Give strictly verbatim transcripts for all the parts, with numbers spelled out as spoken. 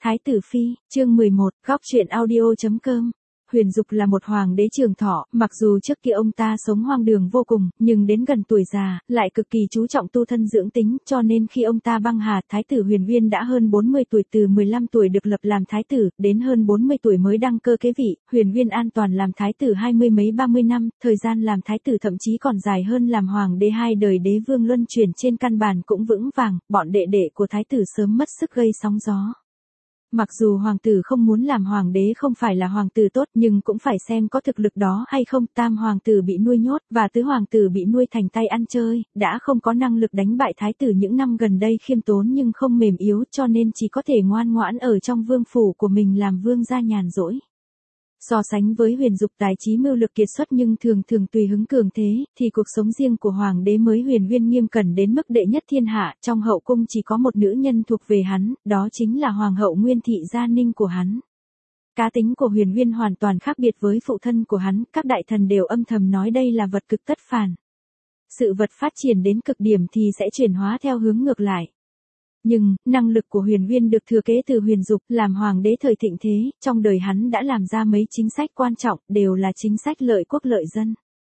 Thái tử phi, chương mười một, góc truyện audio chấm com. Huyền Dục là một hoàng đế trường thọ, mặc dù trước kia ông ta sống hoang đường vô cùng, nhưng đến gần tuổi già, lại cực kỳ chú trọng tu thân dưỡng tính, cho nên khi ông ta băng hà, thái tử Huyền Viên đã hơn bốn mươi tuổi, từ mười lăm tuổi được lập làm thái tử, đến hơn bốn mươi tuổi mới đăng cơ kế vị. Huyền Viên an toàn làm thái tử hai mươi mấy ba mươi năm, thời gian làm thái tử thậm chí còn dài hơn làm hoàng đế hai đời. Đế vương luân chuyển trên căn bản cũng vững vàng, bọn đệ đệ của thái tử sớm mất sức gây sóng gió. Mặc dù hoàng tử không muốn làm hoàng đế không phải là hoàng tử tốt, nhưng cũng phải xem có thực lực đó hay không. Tam hoàng tử bị nuôi nhốt, và tứ hoàng tử bị nuôi thành tay ăn chơi, đã không có năng lực đánh bại thái tử. Những năm gần đây khiêm tốn nhưng không mềm yếu, cho nên chỉ có thể ngoan ngoãn ở trong vương phủ của mình làm vương gia nhàn rỗi. So sánh với Huyền Dục tài trí mưu lược kiệt xuất nhưng thường thường tùy hứng cường thế, thì cuộc sống riêng của hoàng đế mới Huyền Viên nghiêm cẩn đến mức đệ nhất thiên hạ. Trong hậu cung chỉ có một nữ nhân thuộc về hắn, đó chính là hoàng hậu Nguyên Thị Gia Ninh của hắn. Cá tính của Huyền Viên hoàn toàn khác biệt với phụ thân của hắn, các đại thần đều âm thầm nói đây là vật cực tất phản. Sự vật phát triển đến cực điểm thì sẽ chuyển hóa theo hướng ngược lại. Nhưng, năng lực của Huyền Viên được thừa kế từ Huyền Dục, làm hoàng đế thời thịnh thế, trong đời hắn đã làm ra mấy chính sách quan trọng, đều là chính sách lợi quốc lợi dân.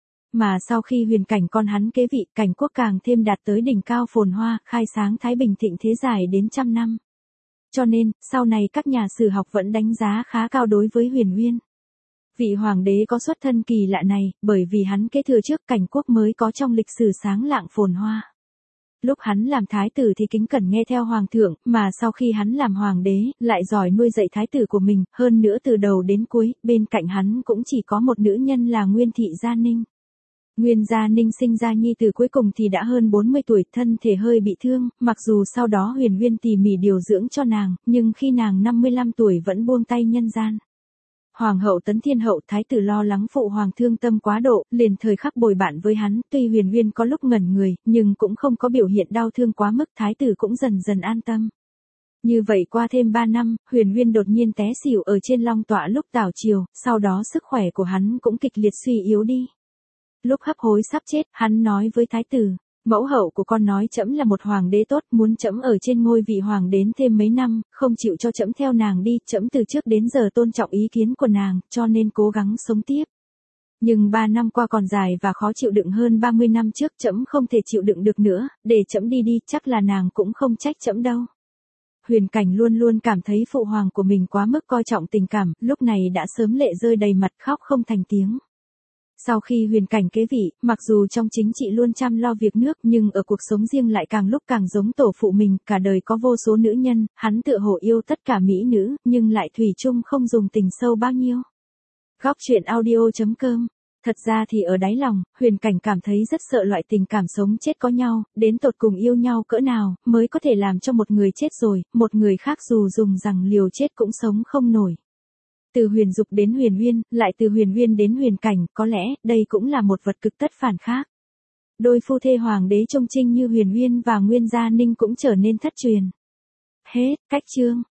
Mà sau khi Huyền Cảnh con hắn kế vị, cảnh quốc càng thêm đạt tới đỉnh cao phồn hoa, khai sáng thái bình thịnh thế dài đến trăm năm. Cho nên, sau này các nhà sử học vẫn đánh giá khá cao đối với Huyền Viên. Vị hoàng đế có xuất thân kỳ lạ này, bởi vì hắn kế thừa trước cảnh quốc mới có trong lịch sử sáng lạng phồn hoa. Lúc hắn làm thái tử thì kính cẩn nghe theo hoàng thượng, mà sau khi hắn làm hoàng đế, lại giỏi nuôi dạy thái tử của mình, hơn nữa từ đầu đến cuối, bên cạnh hắn cũng chỉ có một nữ nhân là Nguyên Thị Gia Ninh. Nguyên Gia Ninh sinh ra nhi tử cuối cùng thì đã hơn bốn mươi tuổi, thân thể hơi bị thương, mặc dù sau đó Huyền Viên tỉ mỉ điều dưỡng cho nàng, nhưng khi nàng năm mươi lăm tuổi vẫn buông tay nhân gian. Hoàng hậu Tấn Thiên Hậu thái tử lo lắng phụ hoàng thương tâm quá độ, liền thời khắc bồi bạn với hắn, tuy Huyền Viên có lúc ngẩn người, nhưng cũng không có biểu hiện đau thương quá mức, thái tử cũng dần dần an tâm. Như vậy qua thêm ba năm, Huyền Viên đột nhiên té xỉu ở trên long tọa lúc tảo triều, sau đó sức khỏe của hắn cũng kịch liệt suy yếu đi. Lúc hấp hối sắp chết, hắn nói với thái tử: mẫu hậu của con nói trẫm là một hoàng đế tốt, muốn trẫm ở trên ngôi vị hoàng đến thêm mấy năm, không chịu cho trẫm theo nàng đi, trẫm từ trước đến giờ tôn trọng ý kiến của nàng, cho nên cố gắng sống tiếp. Nhưng ba năm qua còn dài và khó chịu đựng hơn ba mươi năm trước, trẫm không thể chịu đựng được nữa, để trẫm đi đi, chắc là nàng cũng không trách trẫm đâu. Huyền Cảnh luôn luôn cảm thấy phụ hoàng của mình quá mức coi trọng tình cảm, lúc này đã sớm lệ rơi đầy mặt, khóc không thành tiếng. Sau khi Huyền Cảnh kế vị, mặc dù trong chính trị luôn chăm lo việc nước, nhưng ở cuộc sống riêng lại càng lúc càng giống tổ phụ mình, cả đời có vô số nữ nhân, hắn tựa hồ yêu tất cả mỹ nữ, nhưng lại thủy chung không dùng tình sâu bao nhiêu. Góc truyện audio chấm com. Thật ra thì ở đáy lòng, Huyền Cảnh cảm thấy rất sợ loại tình cảm sống chết có nhau, đến tột cùng yêu nhau cỡ nào, mới có thể làm cho một người chết rồi, một người khác dù dùng rằng liều chết cũng sống không nổi. Từ Huyền Dục đến Huyền Viên, lại từ Huyền Viên đến Huyền Cảnh, có lẽ, đây cũng là một vật cực tất phản khác. Đôi phu thê hoàng đế trông trinh như Huyền Viên và Nguyên Gia Ninh cũng trở nên thất truyền. Hết, cách chương.